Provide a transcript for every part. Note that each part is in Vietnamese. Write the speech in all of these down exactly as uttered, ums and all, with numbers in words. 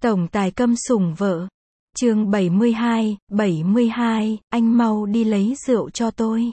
Tổng tài câm sủng vợ. Chương bảy mươi hai, bảy mươi hai, anh mau đi lấy rượu cho tôi.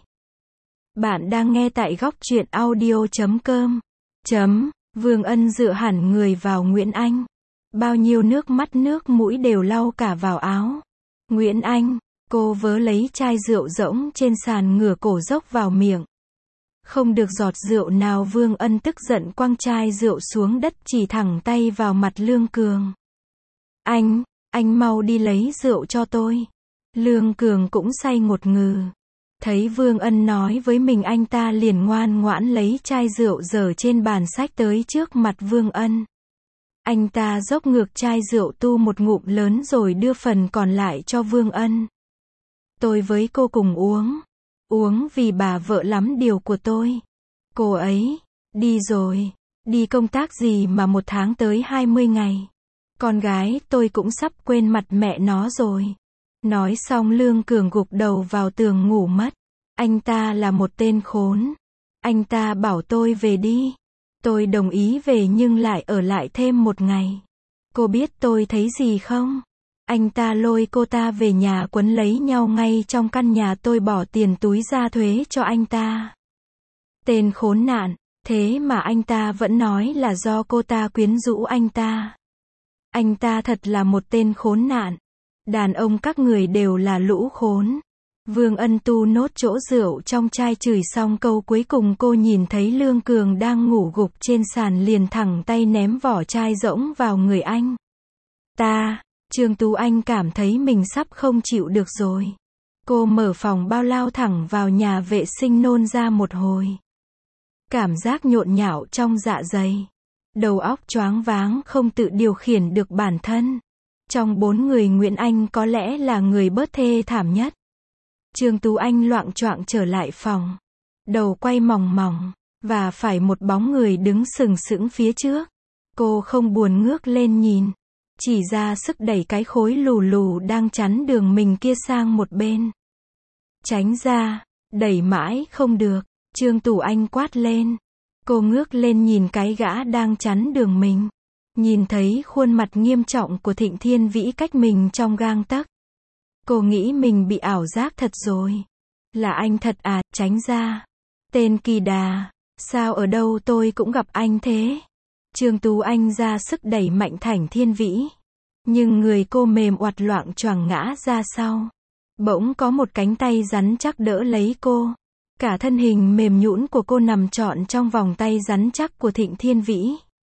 Bạn đang nghe tại góc truyện audio chấm com. Chấm, Vương Ân dựa hẳn người vào Nguyễn Anh. Bao nhiêu nước mắt nước mũi đều lau cả vào áo. Nguyễn Anh, cô vớ lấy chai rượu rỗng trên sàn ngửa cổ dốc vào miệng. Không được giọt rượu nào. Vương Ân tức giận quăng chai rượu xuống đất, chỉ thẳng tay vào mặt Lương Cường. Anh, anh mau đi lấy rượu cho tôi. Lương Cường cũng say ngột ngừ. Thấy Vương Ân nói với mình, anh ta liền ngoan ngoãn lấy chai rượu dở trên bàn xách tới trước mặt Vương Ân. Anh ta dốc ngược chai rượu tu một ngụm lớn rồi đưa phần còn lại cho Vương Ân. Tôi với cô cùng uống. Uống vì bà vợ lắm điều của tôi. Cô ấy, đi rồi. Đi công tác gì mà một tháng tới hai mươi ngày. Con gái tôi cũng sắp quên mặt mẹ nó rồi. Nói xong Lương Cường gục đầu vào tường ngủ mất. Anh ta là một tên khốn. Anh ta bảo tôi về đi. Tôi đồng ý về nhưng lại ở lại thêm một ngày. Cô biết tôi thấy gì không? Anh ta lôi cô ta về nhà quấn lấy nhau ngay trong căn nhà. Tôi bỏ tiền túi ra thuế cho anh ta. Tên khốn nạn, thế mà anh ta vẫn nói là do cô ta quyến rũ anh ta. Anh ta thật là một tên khốn nạn. Đàn ông các người đều là lũ khốn. Vương Ân tu nốt chỗ rượu trong chai, chửi xong câu cuối cùng cô nhìn thấy Lương Cường đang ngủ gục trên sàn liền thẳng tay ném vỏ chai rỗng vào người anh. Ta, Trương Tú Anh cảm thấy mình sắp không chịu được rồi. Cô mở phòng bao lao thẳng vào nhà vệ sinh nôn ra một hồi. Cảm giác nhộn nhạo trong dạ dày. Đầu óc choáng váng không tự điều khiển được bản thân. Trong bốn người Nguyễn Anh có lẽ là người bớt thê thảm nhất. Trương Tú Anh loạng choạng trở lại phòng. Đầu quay mòng mòng. Và phải một bóng người đứng sừng sững phía trước. Cô không buồn ngước lên nhìn. Chỉ ra sức đẩy cái khối lù lù đang chắn đường mình kia sang một bên. Tránh ra. Đẩy mãi không được. Trương Tú Anh quát lên. Cô ngước lên nhìn cái gã đang chắn đường mình. Nhìn thấy khuôn mặt nghiêm trọng của Thịnh Thiên Vĩ cách mình trong gang tấc. Cô nghĩ mình bị ảo giác thật rồi. Là anh thật à, tránh ra. Tên kỳ đà, sao ở đâu tôi cũng gặp anh thế. Trương Tú Anh ra sức đẩy mạnh Thảnh Thiên Vĩ. Nhưng người cô mềm oặt loạng choạng ngã ra sau. Bỗng có một cánh tay rắn chắc đỡ lấy cô. Cả thân hình mềm nhũn của cô nằm trọn trong vòng tay rắn chắc của Thịnh Thiên Vĩ.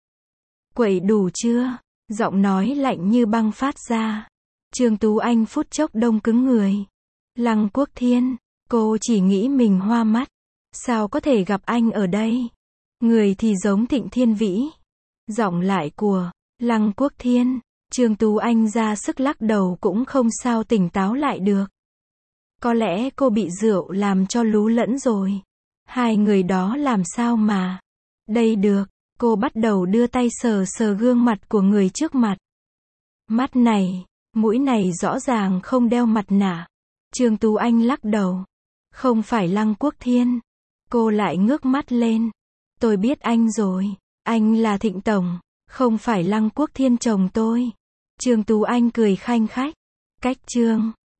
Quậy đủ chưa? Giọng nói lạnh như băng phát ra. Trương Tú Anh phút chốc đông cứng người. Lăng Quốc Thiên, cô chỉ nghĩ mình hoa mắt. Sao có thể gặp anh ở đây? Người thì giống Thịnh Thiên Vĩ. Giọng lại của Lăng Quốc Thiên. Trương Tú Anh ra sức lắc đầu cũng không sao tỉnh táo lại được. Có lẽ cô bị rượu làm cho lú lẫn rồi. Hai người đó làm sao mà đây được. Cô bắt đầu đưa tay sờ sờ gương mặt của người trước mặt. Mắt này, mũi này rõ ràng không đeo mặt nạ. Trương Tú Anh lắc đầu. Không phải Lăng Quốc Thiên. Cô lại ngước mắt lên. Tôi biết anh rồi. Anh là Thịnh Tổng. Không phải Lăng Quốc Thiên chồng tôi. Trương Tú Anh cười khanh khách. Cách chương